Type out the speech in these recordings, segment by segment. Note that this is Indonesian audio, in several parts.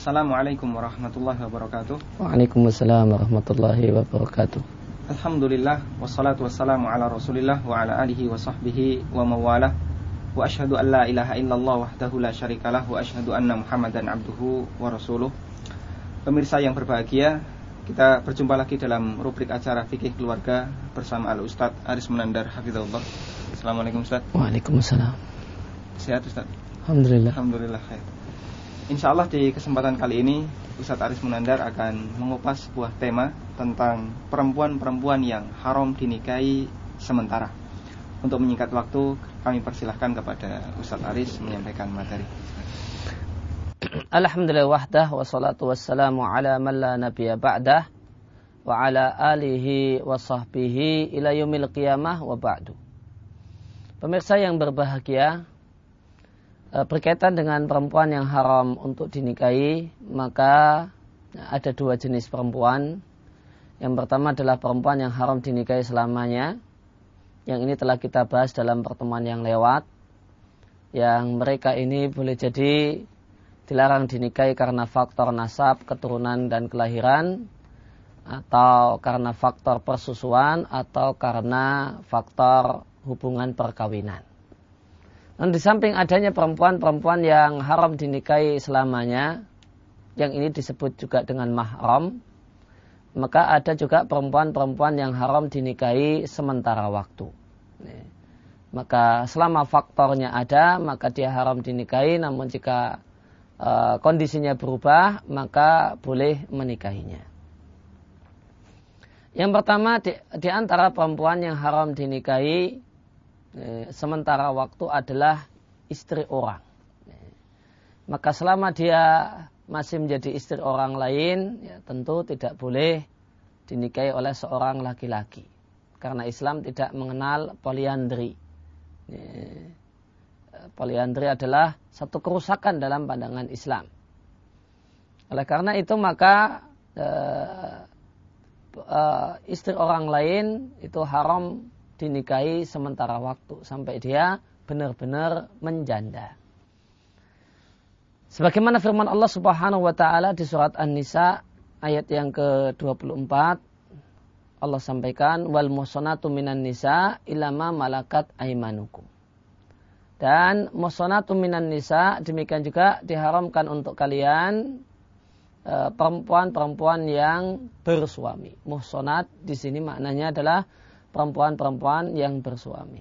Assalamualaikum warahmatullahi wabarakatuh. Waalaikumsalam warahmatullahi wabarakatuh. Alhamdulillah, wassalatu wassalamu ala rasulillah wa ala alihi wa sahbihi wa mawalah. Wa ashhadu an la ilaha illallah wahdahu la syarikalah wa ashhadu anna muhammadan abduhu wa rasuluh. Pemirsa yang berbahagia, kita berjumpa lagi dalam rubrik acara Fikih Keluarga bersama Al-Ustaz Aris Munandar Hafizahullah. Assalamualaikum Ustaz. Waalaikumsalam. Sehat Ustaz? Alhamdulillah. Alhamdulillah khair. Insyaallah di kesempatan kali ini Ustaz Aris Munandar akan mengupas sebuah tema tentang perempuan-perempuan yang haram dinikahi sementara. Untuk menyingkat waktu, kami persilahkan kepada Ustaz Aris menyampaikan materi. Alhamdulillah wahdah, wassalatu wassalamu ala man la nabiyya ba'dah, wa ala alihi wa sahbihi ila yaumil qiyamah wa ba'du. Pemirsa yang berbahagia, berkaitan dengan perempuan yang haram untuk dinikahi, maka ada dua jenis perempuan. Yang pertama adalah perempuan yang haram dinikahi selamanya. Yang ini telah kita bahas dalam pertemuan yang lewat. Yang mereka ini boleh jadi dilarang dinikahi karena faktor nasab, keturunan dan kelahiran, atau karena faktor persusuan, atau karena faktor hubungan perkawinan. Dan di samping adanya perempuan-perempuan yang haram dinikahi selamanya, yang ini disebut juga dengan mahram, maka ada juga perempuan-perempuan yang haram dinikahi sementara waktu. Maka selama faktornya ada, maka dia haram dinikahi, namun jika kondisinya berubah, maka boleh menikahinya. Yang pertama di antara perempuan yang haram dinikahi sementara waktu adalah istri orang. Maka selama dia masih menjadi istri orang lain, ya tentu tidak boleh dinikahi oleh seorang laki-laki. Karena Islam tidak mengenal poliandri. Poliandri adalah satu kerusakan dalam pandangan Islam. Oleh karena itu maka istri orang lain itu haram dinikahi sementara waktu sampai dia benar-benar menjanda. Sebagaimana firman Allah Subhanahu wa taala di surat An-Nisa ayat yang ke-24, Allah sampaikan wal muhsanatu minan nisa illa ma malakat aymanukum. Dan muhsanatu minan nisa demikian juga diharamkan untuk kalian perempuan-perempuan yang bersuami. Muhsanat di sini maknanya adalah perempuan-perempuan yang bersuami.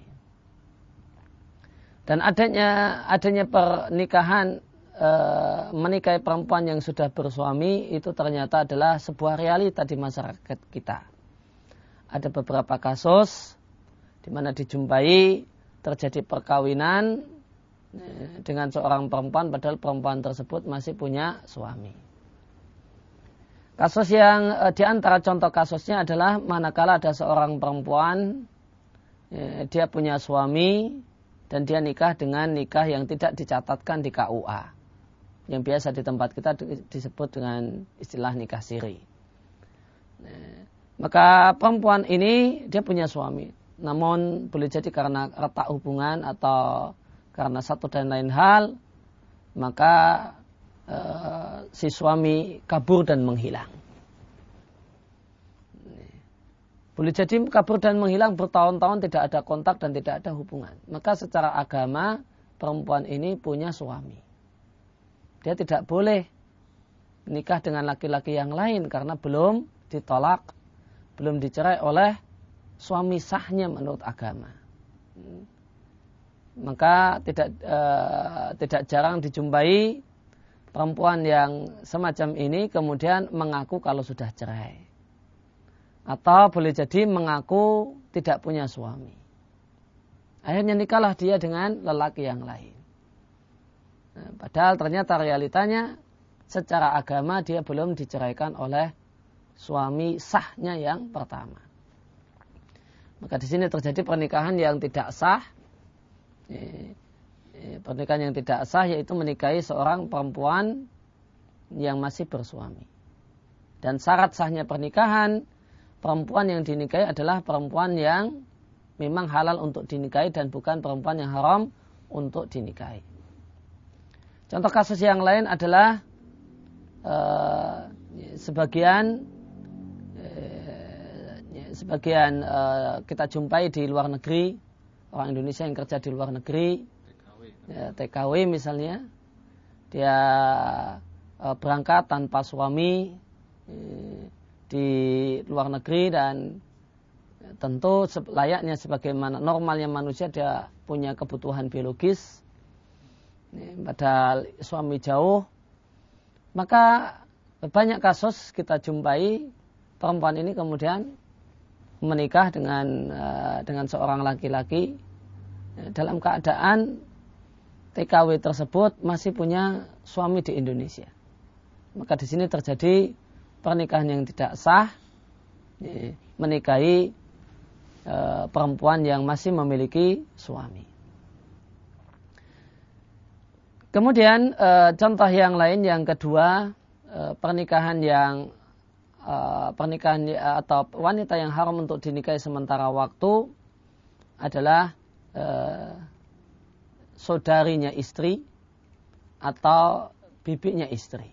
Dan adanya pernikahan, menikahi perempuan yang sudah bersuami itu ternyata adalah sebuah realita di masyarakat kita. Ada beberapa kasus di mana dijumpai terjadi perkawinan dengan seorang perempuan padahal perempuan tersebut masih punya suami. Kasus yang di antara contoh kasusnya adalah manakala ada seorang perempuan, dia punya suami dan dia nikah dengan nikah yang tidak dicatatkan di KUA. Yang biasa di tempat kita disebut dengan istilah nikah siri. Maka perempuan ini dia punya suami. Namun boleh jadi karena retak hubungan atau karena satu dan lain hal, maka si suami kabur dan menghilang. Boleh jadi kabur dan menghilang bertahun-tahun tidak ada kontak dan tidak ada hubungan. Maka secara agama perempuan ini punya suami. Dia tidak boleh menikah dengan laki-laki yang lain karena belum ditolak, belum dicerai oleh suami sahnya menurut agama. Maka tidak jarang dijumpai perempuan yang semacam ini kemudian mengaku kalau sudah cerai. Atau boleh jadi mengaku tidak punya suami. Akhirnya nikahlah dia dengan lelaki yang lain. Padahal ternyata realitanya secara agama dia belum diceraikan oleh suami sahnya yang pertama. Maka di sini terjadi pernikahan yang tidak sah. Pernikahan yang tidak sah yaitu menikahi seorang perempuan yang masih bersuami. Dan syarat sahnya pernikahan, perempuan yang dinikahi adalah perempuan yang memang halal untuk dinikahi dan bukan perempuan yang haram untuk dinikahi. Contoh kasus yang lain adalah sebagian kita jumpai di luar negeri, orang Indonesia yang kerja di luar negeri, TKW misalnya, dia berangkat tanpa suami di luar negeri, dan tentu layaknya sebagaimana normalnya manusia, dia punya kebutuhan biologis, padahal suami jauh. Maka banyak kasus kita jumpai perempuan ini kemudian menikah dengan seorang laki-laki dalam keadaan TKW tersebut masih punya suami di Indonesia. Maka di sini terjadi pernikahan yang tidak sah, menikahi perempuan yang masih memiliki suami. Kemudian contoh yang lain, yang kedua, pernikahan atau wanita yang haram untuk dinikahi sementara waktu adalah saudarinya istri atau bibinya istri.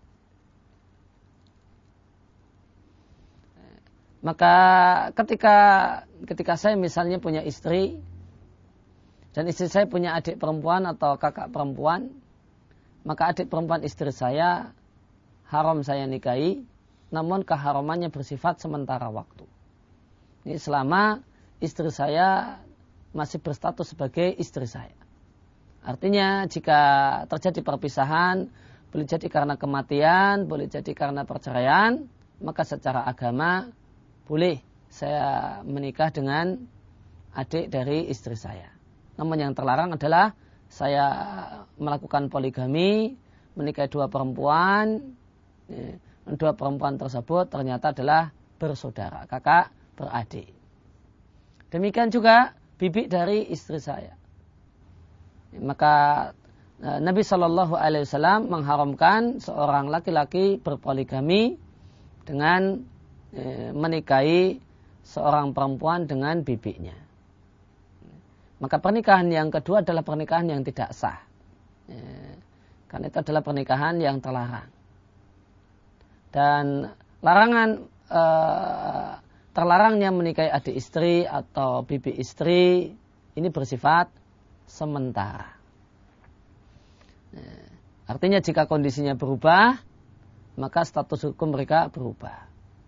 Maka ketika saya misalnya punya istri, dan istri saya punya adik perempuan atau kakak perempuan, maka adik perempuan istri saya haram saya nikahi, namun keharamannya bersifat sementara waktu. Ini selama istri saya masih berstatus sebagai istri saya. Artinya jika terjadi perpisahan, boleh jadi karena kematian, boleh jadi karena perceraian, maka secara agama boleh saya menikah dengan adik dari istri saya. Namun yang terlarang adalah saya melakukan poligami, menikahi dua perempuan tersebut ternyata adalah bersaudara, kakak beradik. Demikian juga bibi dari istri saya. Maka Nabi Shallallahu Alaihi Wasallam mengharamkan seorang laki-laki berpoligami dengan menikahi seorang perempuan dengan bibinya. Maka pernikahan yang kedua adalah pernikahan yang tidak sah. Karena itu adalah pernikahan yang terlarang. Dan larangan terlarangnya menikahi adik istri atau bibi istri ini bersifat sementara. Artinya jika kondisinya berubah, maka status hukum mereka berubah.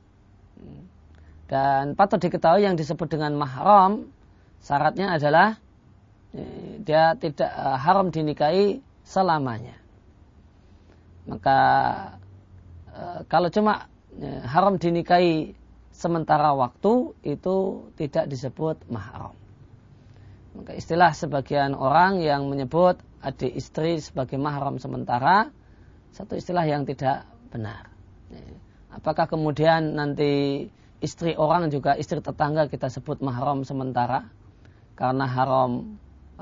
Dan patut diketahui yang disebut dengan mahram, syaratnya adalah dia tidak haram dinikahi selamanya. Maka kalau cuma haram dinikahi sementara waktu, itu tidak disebut mahram. Maka istilah sebagian orang yang menyebut adik istri sebagai mahram sementara, satu istilah yang tidak benar. Apakah kemudian nanti istri orang juga istri tetangga kita sebut mahram sementara karena haram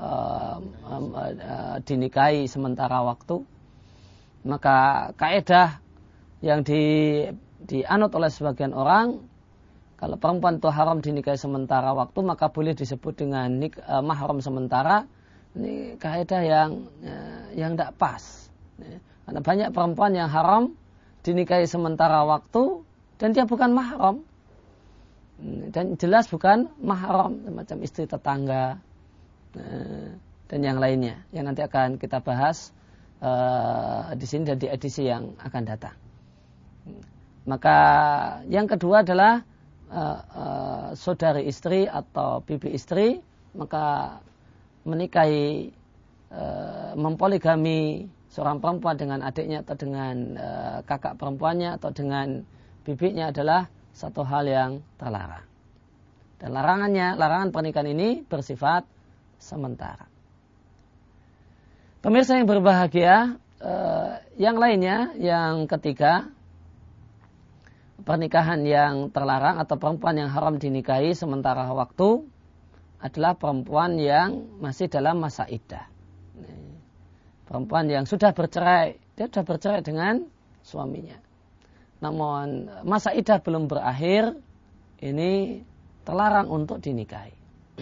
dinikahi sementara waktu? Maka kaidah yang dianut oleh sebagian orang, kalau perempuan itu haram dinikahi sementara waktu, maka boleh disebut dengan mahram sementara. Ini kaidah yang tidak pas. Karena banyak perempuan yang haram dinikahi sementara waktu dan dia bukan mahram. Dan jelas bukan mahram, semacam istri tetangga dan yang lainnya yang nanti akan kita bahas di sini dan di edisi yang akan datang. Maka yang kedua adalah saudari istri atau bibi istri, maka menikahi mempoligami seorang perempuan dengan adiknya atau dengan kakak perempuannya atau dengan bibinya adalah satu hal yang terlarang. Dan larangan pernikahan ini bersifat sementara. Pemirsa yang berbahagia, yang lainnya, yang ketiga, pernikahan yang terlarang atau perempuan yang haram dinikahi sementara waktu adalah perempuan yang masih dalam masa iddah. Perempuan yang sudah bercerai, dia sudah bercerai dengan suaminya. Namun masa iddah belum berakhir, ini terlarang untuk dinikahi.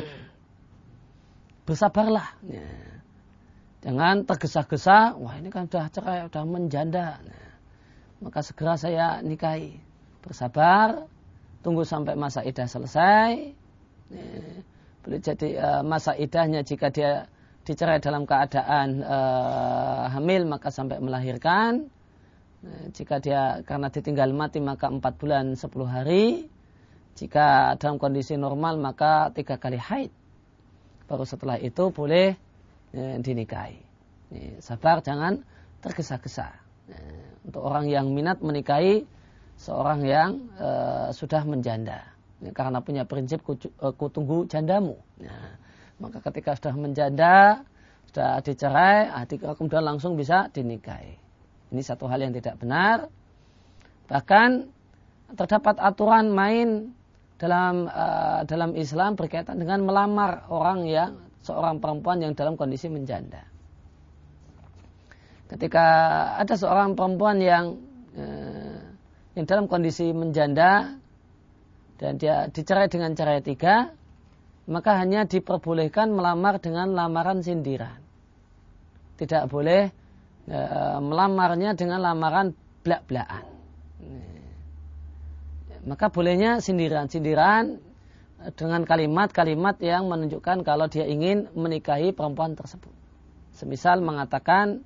Bersabarlah. Jangan tergesa-gesa, wah ini kan sudah cerai, sudah menjanda. maka segera saya nikahi. Bersabar, tunggu sampai masa iddah selesai. Boleh jadi masa iddahnya jika dia dicerai dalam keadaan hamil maka sampai melahirkan. Jika dia karena ditinggal mati maka 4 bulan 10 hari. Jika dalam kondisi normal maka 3 kali haid. Baru setelah itu boleh dinikahi. Sabar, jangan tergesa-gesa. Untuk orang yang minat menikahi seorang yang sudah menjanda. Karena punya prinsip kutunggu jandamu. Maka ketika sudah menjanda, sudah dicerai, kemudian langsung bisa dinikahi. Ini satu hal yang tidak benar. Bahkan terdapat aturan main dalam Islam berkaitan dengan melamar seorang perempuan yang dalam kondisi menjanda. Ketika ada seorang perempuan yang dalam kondisi menjanda dan dia dicerai dengan cerai 3, maka hanya diperbolehkan melamar dengan lamaran sindiran. Tidak boleh melamarnya dengan lamaran blak-blakan. Maka bolehnya sindiran dengan kalimat-kalimat yang menunjukkan kalau dia ingin menikahi perempuan tersebut. Semisal mengatakan,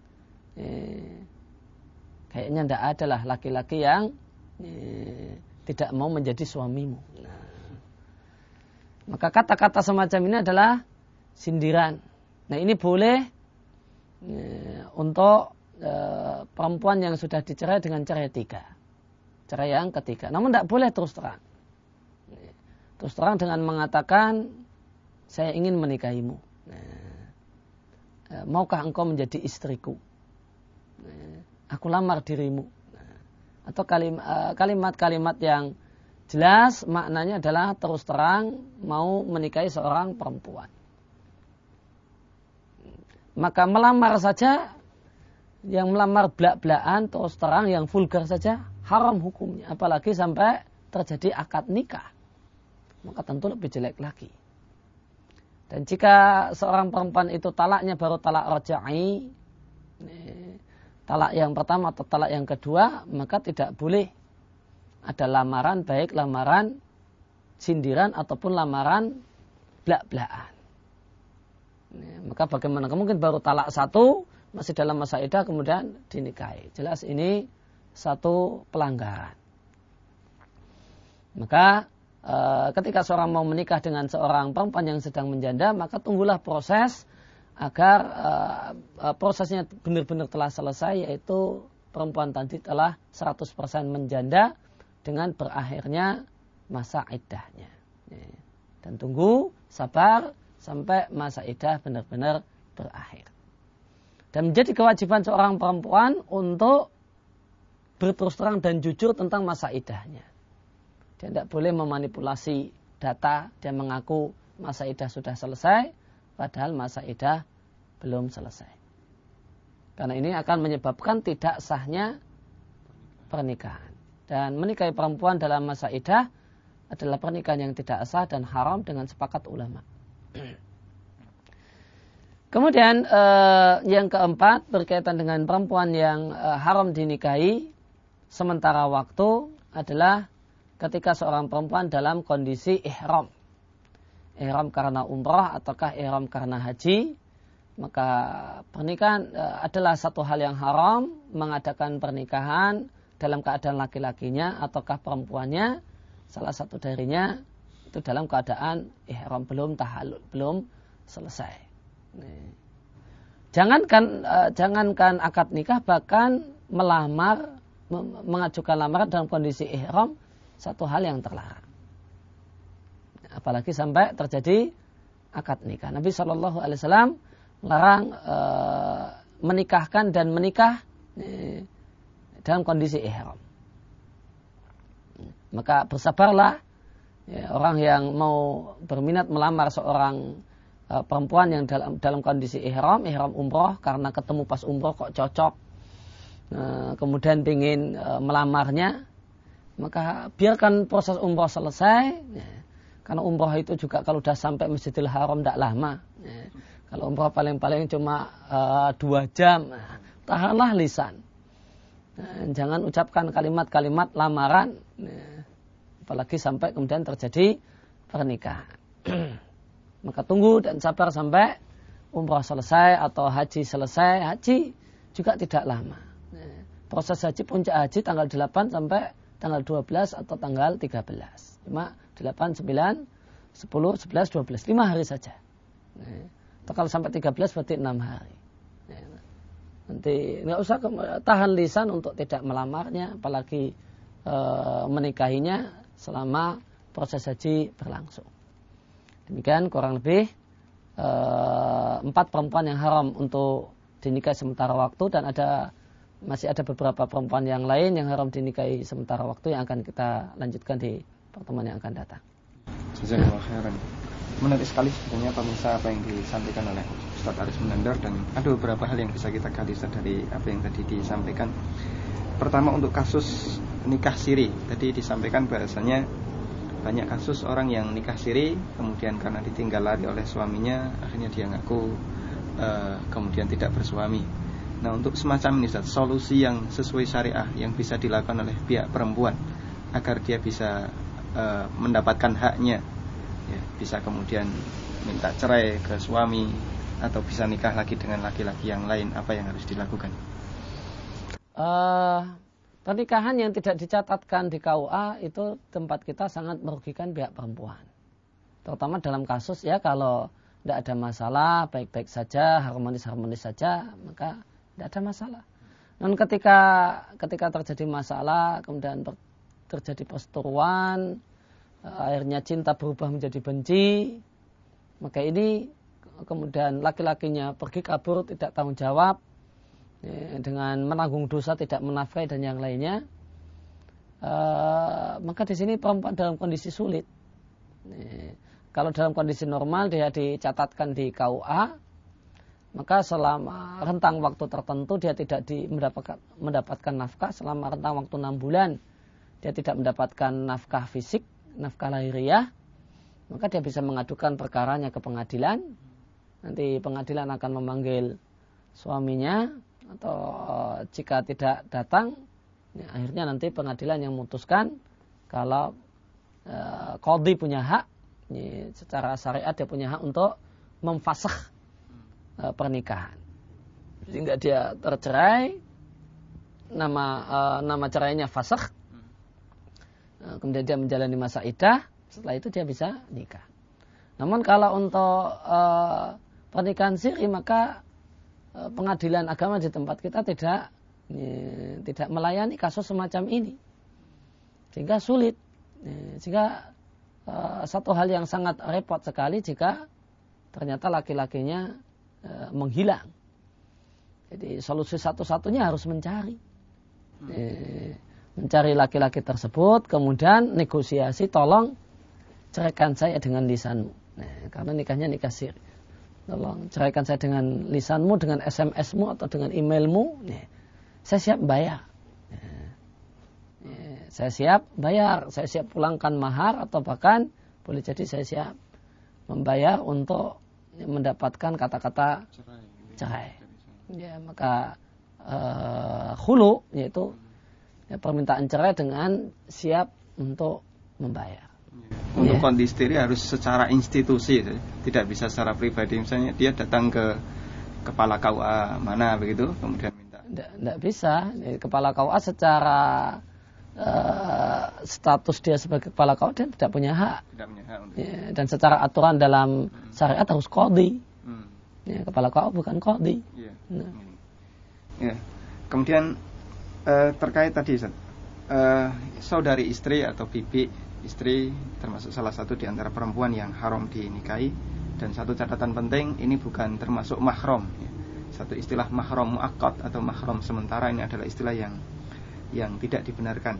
kayaknya tidak ada lah laki-laki yang tidak mau menjadi suamimu. Maka kata-kata semacam ini adalah sindiran. Nah, ini boleh untuk perempuan yang sudah dicerai dengan cerai 3. Cerai yang ketiga. Namun tidak boleh terus terang. Terus terang dengan mengatakan, saya ingin menikahimu. Maukah engkau menjadi istriku? Aku lamar dirimu. Atau kalimat-kalimat yang jelas maknanya adalah terus terang mau menikahi seorang perempuan. Maka melamar saja, yang melamar blak-blakan terus terang yang vulgar saja haram hukumnya. Apalagi sampai terjadi akad nikah. Maka tentu lebih jelek lagi. Dan jika seorang perempuan itu talaknya baru talak rajai, talak yang pertama atau talak yang kedua, maka tidak boleh ada lamaran, baik lamaran sindiran ataupun lamaran blak-blakan. Maka bagaimana mungkin baru talak 1, masih dalam masa iddah kemudian dinikahi. Jelas ini satu pelanggaran. Maka ketika seorang mau menikah dengan seorang perempuan yang sedang menjanda, maka tunggulah proses agar prosesnya benar-benar telah selesai, yaitu perempuan tadi telah 100% menjanda dengan berakhirnya masa iddahnya. Dan tunggu, sabar sampai masa iddah benar-benar berakhir. Dan menjadi kewajiban seorang perempuan untuk berterus terang dan jujur tentang masa iddahnya. Dia tidak boleh memanipulasi data, dia mengaku masa iddah sudah selesai, padahal masa iddah belum selesai. Karena ini akan menyebabkan tidak sahnya pernikahan. Dan menikahi perempuan dalam masa iddah adalah pernikahan yang tidak sah dan haram dengan sepakat ulama. Kemudian yang keempat berkaitan dengan perempuan yang haram dinikahi sementara waktu adalah ketika seorang perempuan dalam kondisi ihram. Ihram karena umrah ataukah ihram karena haji. Maka pernikahan adalah satu hal yang haram, mengadakan pernikahan dalam keadaan laki-lakinya ataukah perempuannya, salah satu darinya itu dalam keadaan ihram, belum tahallul, belum selesai. Jangankan akad nikah, bahkan melamar, mengajukan lamaran dalam kondisi ihram, satu hal yang terlarang. Apalagi sampai terjadi akad nikah. Nabi SAW melarang menikahkan dan menikah dalam kondisi ihram. Maka bersabarlah orang yang mau berminat melamar seorang perempuan yang dalam kondisi ihram umroh, karena ketemu pas umroh kok cocok, kemudian ingin melamarnya, maka biarkan proses umroh selesai, karena umroh itu juga kalau sudah sampai Masjidil Haram tidak lama. Kalau umroh paling-paling cuma 2 jam, tahanlah lisan. Jangan ucapkan kalimat-kalimat lamaran, apalagi sampai kemudian terjadi pernikahan. Maka tunggu dan sabar sampai umrah selesai atau haji selesai. Haji juga tidak lama. Proses haji, puncak haji tanggal 8 sampai tanggal 12 atau tanggal 13. Cuma 8, 9, 10, 11, 12. 5 hari saja. Atau kalau sampai 13 berarti 6 hari. Nanti nggak usah tahan lisan untuk tidak melamarnya, apalagi menikahinya selama proses haji berlangsung. Demikian kurang lebih 4 perempuan yang haram untuk dinikahi sementara waktu, dan masih ada beberapa perempuan yang lain yang haram dinikahi sementara waktu yang akan kita lanjutkan di pertemuan yang akan datang. Jazakallahu khairan. Menarik sekali sebenarnya pemirsa apa yang disampaikan oleh Ustaz Aris Munandar, dan ada beberapa hal yang bisa kita gali dari apa yang tadi disampaikan. Pertama, untuk kasus nikah siri, tadi disampaikan bahasanya banyak kasus orang yang nikah siri kemudian karena ditinggal lari oleh suaminya akhirnya dia ngaku kemudian tidak bersuami. Nah, untuk semacam ini Ustaz, solusi yang sesuai syariah yang bisa dilakukan oleh pihak perempuan agar dia bisa mendapatkan haknya, ya, bisa kemudian minta cerai ke suami atau bisa nikah lagi dengan laki-laki yang lain, apa yang harus dilakukan? Pernikahan yang tidak dicatatkan di KUA itu tempat kita sangat merugikan pihak perempuan. Terutama dalam kasus ya kalau tidak ada masalah, baik-baik saja, harmonis-harmonis saja, maka tidak ada masalah. Dan ketika terjadi masalah, kemudian terjadi perseteruan, akhirnya cinta berubah menjadi benci, maka ini kemudian laki-lakinya pergi kabur, tidak tanggung jawab, dengan menanggung dosa, tidak menafkahi dan yang lainnya, maka di sini perempuan dalam kondisi sulit. Kalau dalam kondisi normal dia dicatatkan di KUA, maka selama rentang waktu tertentu dia tidak mendapatkan nafkah. Selama rentang waktu 6 bulan dia tidak mendapatkan nafkah fisik, nafkah lahiriah, maka dia bisa mengadukan perkaranya ke pengadilan. Nanti pengadilan akan memanggil suaminya, atau jika tidak datang, ya, akhirnya nanti pengadilan yang memutuskan kalau qadhi punya hak, ya, secara syariat dia punya hak untuk memfasakh pernikahan, sehingga dia tercerai, nama cerainya fasakh, kemudian dia menjalani masa iddah, setelah itu dia bisa nikah. Namun kalau untuk pernikahan siri, maka pengadilan agama di tempat kita tidak melayani kasus semacam ini, sehingga sulit. Sehingga satu hal yang sangat repot sekali jika ternyata laki-lakinya menghilang. Jadi solusi satu-satunya harus mencari laki-laki tersebut, kemudian negosiasi, tolong ceraikan saya dengan lisanmu, karena nikahnya nikah siri. Tolong ceraikan saya dengan lisanmu, dengan SMS-mu atau dengan emailmu. Saya siap bayar. Saya siap bayar. Saya siap pulangkan mahar, atau bahkan boleh jadi saya siap membayar untuk mendapatkan kata-kata cerai. Ya, maka khulu, yaitu permintaan cerai dengan siap untuk membayar. Untuk kondisi diri harus secara institusi, tidak bisa secara pribadi. Misalnya dia datang ke kepala KUA mana begitu, kemudian minta. Tidak bisa. Kepala KUA secara status dia sebagai kepala KUA dia tidak punya hak. Tidak punya hak untuk. Ya, dan secara aturan dalam syariat harus qadhi. Ya, kepala KUA bukan qadhi. Ya. Nah. Ya. Kemudian terkait tadi saudari istri atau bibi istri termasuk salah satu di antara perempuan yang haram dinikahi, dan satu catatan penting, ini bukan termasuk mahram, ya. Satu istilah mahram muakkad atau mahram sementara ini adalah istilah yang tidak dibenarkan.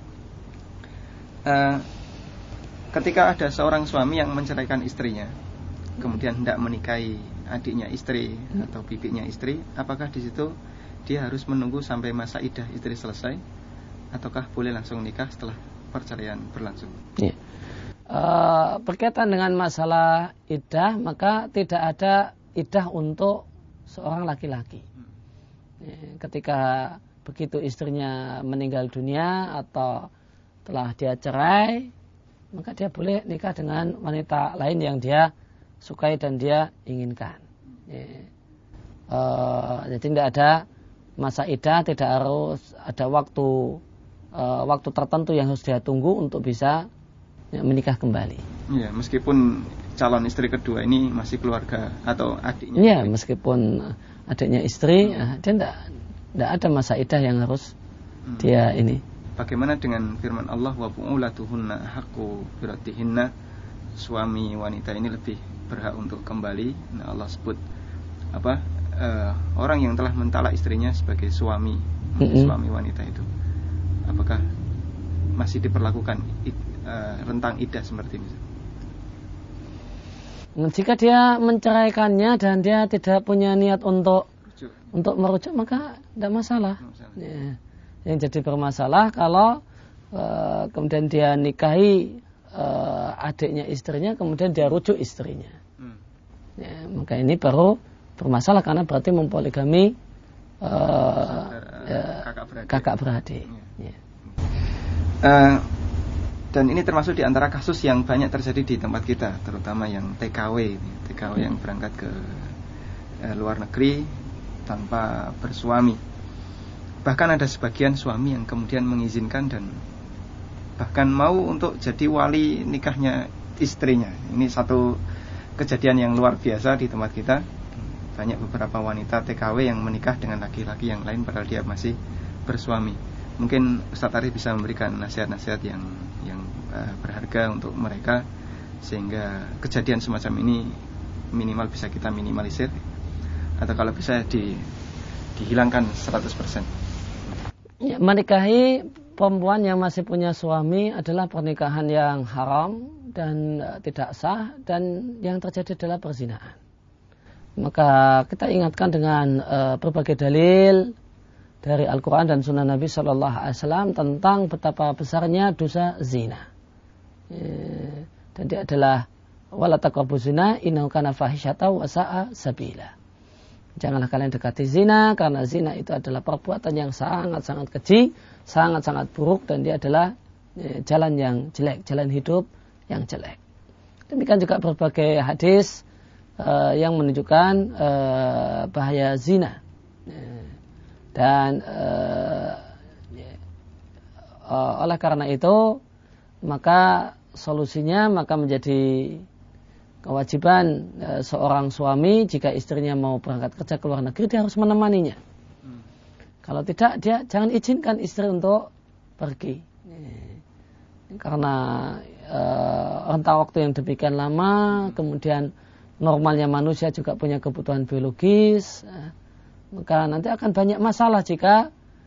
Ketika ada seorang suami yang menceraikan istrinya, kemudian hendak menikahi adiknya istri atau bibinya istri, apakah di situ dia harus menunggu sampai masa iddah istri selesai, ataukah boleh langsung nikah setelah perceraian berlangsung? Ya. Berkaitan dengan masalah iddah, maka tidak ada iddah untuk seorang laki-laki. Ya, ketika begitu istrinya meninggal dunia atau telah dia cerai, maka dia boleh nikah dengan wanita lain yang dia sukai dan dia inginkan. Jadi tidak ada masa iddah, tidak harus ada waktu tertentu yang harus dia tunggu untuk bisa menikah kembali. Ya, meskipun calon istri kedua ini masih keluarga atau adiknya. Ya, meskipun adiknya istri, dia tidak ada masa iddah yang harus dia ini. Bagaimana dengan firman Allah, wa bu'ulatuhunna haqqu biraddihinna, suami wanita ini lebih berhak untuk kembali. Nah, Allah sebut orang yang telah mentalak istrinya sebagai suami wanita itu, apakah masih diperlakukan rentang iddah seperti ini? Jika dia menceraikannya dan dia tidak punya niat untuk merujuk, maka tidak masalah. Ya. Yang jadi bermasalah kalau kemudian dia nikahi adiknya istrinya, kemudian dia rujuk istrinya. Ya, maka ini baru bermasalah karena berarti mempoligami kakak beradik. Ya. Dan ini termasuk di antara kasus yang banyak terjadi di tempat kita, terutama yang TKW yang berangkat ke luar negeri tanpa bersuami. Bahkan ada sebagian suami yang kemudian mengizinkan dan bahkan mau untuk jadi wali nikahnya istrinya. Ini satu kejadian yang luar biasa di tempat kita. Banyak beberapa wanita TKW yang menikah dengan laki-laki yang lain padahal dia masih bersuami. Mungkin Ustaz Arif bisa memberikan nasihat-nasihat yang berharga untuk mereka, sehingga kejadian semacam ini minimal bisa kita minimalisir, atau kalau bisa dihilangkan 100%. Ya, menikahi perempuan yang masih punya suami adalah pernikahan yang haram dan tidak sah, dan yang terjadi adalah perzinahan. Maka kita ingatkan dengan berbagai dalil dari Al-Quran dan Sunnah Nabi Sallallahu Alaihi Wasallam tentang betapa besarnya dosa zina. Dan dia adalah wala taqrabu zina innahu kana fahisyatan wa sa'a sabila. Janganlah kalian dekati zina, karena zina itu adalah perbuatan yang sangat-sangat keji, sangat-sangat buruk, dan dia adalah jalan yang jelek, jalan hidup yang jelek. Demikian juga berbagai hadis yang menunjukkan bahaya zina. Dan oleh karena itu maka solusinya menjadi kewajiban seorang suami, jika istrinya mau berangkat kerja ke luar negeri, dia harus menemaninya. Kalau tidak, dia jangan izinkan istri untuk pergi. Karena rentang waktu yang demikian lama, kemudian normalnya manusia juga punya kebutuhan biologis, maka nanti akan banyak masalah jika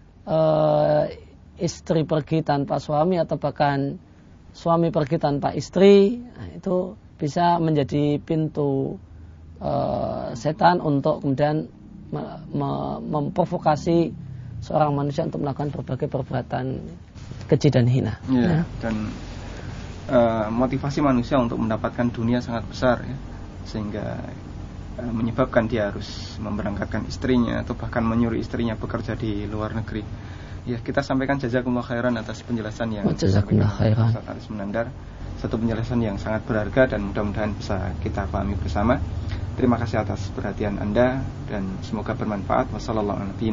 istri pergi tanpa suami atau bahkan suami pergi tanpa istri. Itu bisa menjadi pintu setan untuk kemudian memprovokasi seorang manusia untuk melakukan berbagai perbuatan keji dan hina. Ya. Dan motivasi manusia untuk mendapatkan dunia sangat besar, ya, sehingga menyebabkan dia harus memberangkatkan istrinya atau bahkan menyuruh istrinya bekerja di luar negeri. Ya, kita sampaikan jazakumullah khairan atas penjelasan yang jazakumullah khairan. Ustaz Aris Menandar. Satu penjelasan yang sangat berharga dan mudah-mudahan bisa kita pahami bersama. Terima kasih atas perhatian Anda dan semoga bermanfaat. Wassalamualaikum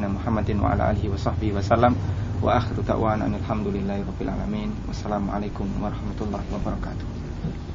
warahmatullahi wabarakatuh.